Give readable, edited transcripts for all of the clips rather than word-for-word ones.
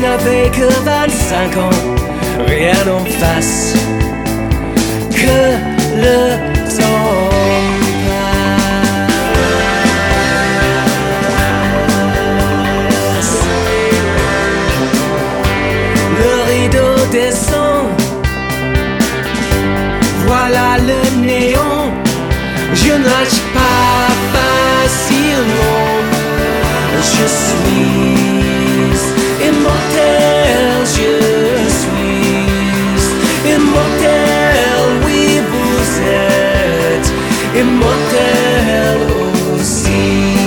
n'avais que 25 ans, rien en face, que le temps passe. Le rideau descend, voilà le néon. Je nage pas facilement, je suis immortel, je suis immortel, oui vous êtes immortel aussi.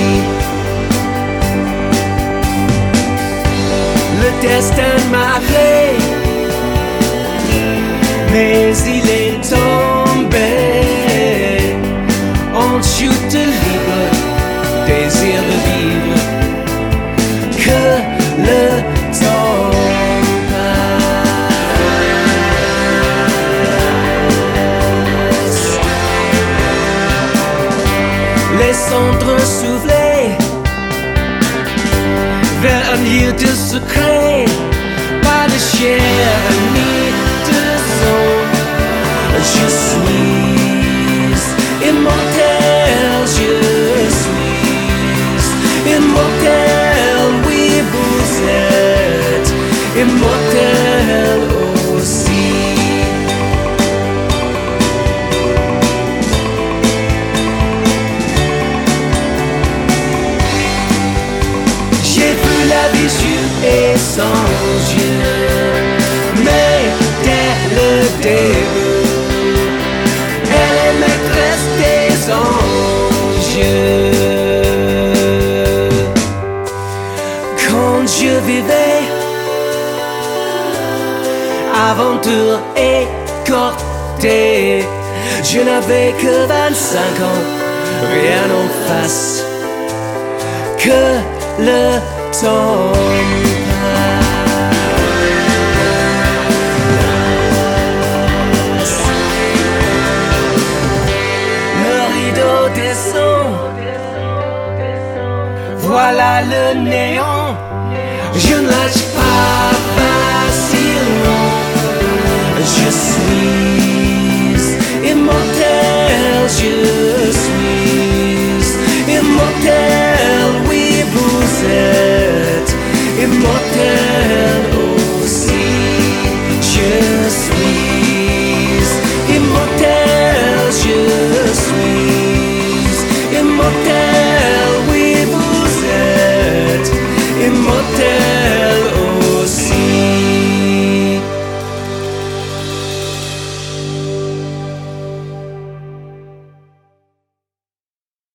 Le destin m'appelait, mais il est tombé en chute libre, désir de vivre, que le temps passe. Les cendres soufflées vers un lieu de secret, pas de chair ni de sang. Je suis immortel, je suis immortel, oui vous êtes immortel aussi. J'ai vu la vie sur et sans yeux, mais dès le début, elle est maîtresse des anges. Quand je vivais, aventure écortée, je n'avais que 25 ans, rien en face, que le temps passe. Le rideau descend, voilà le néant. Je ne lâche pas facilement, je suis immortel, je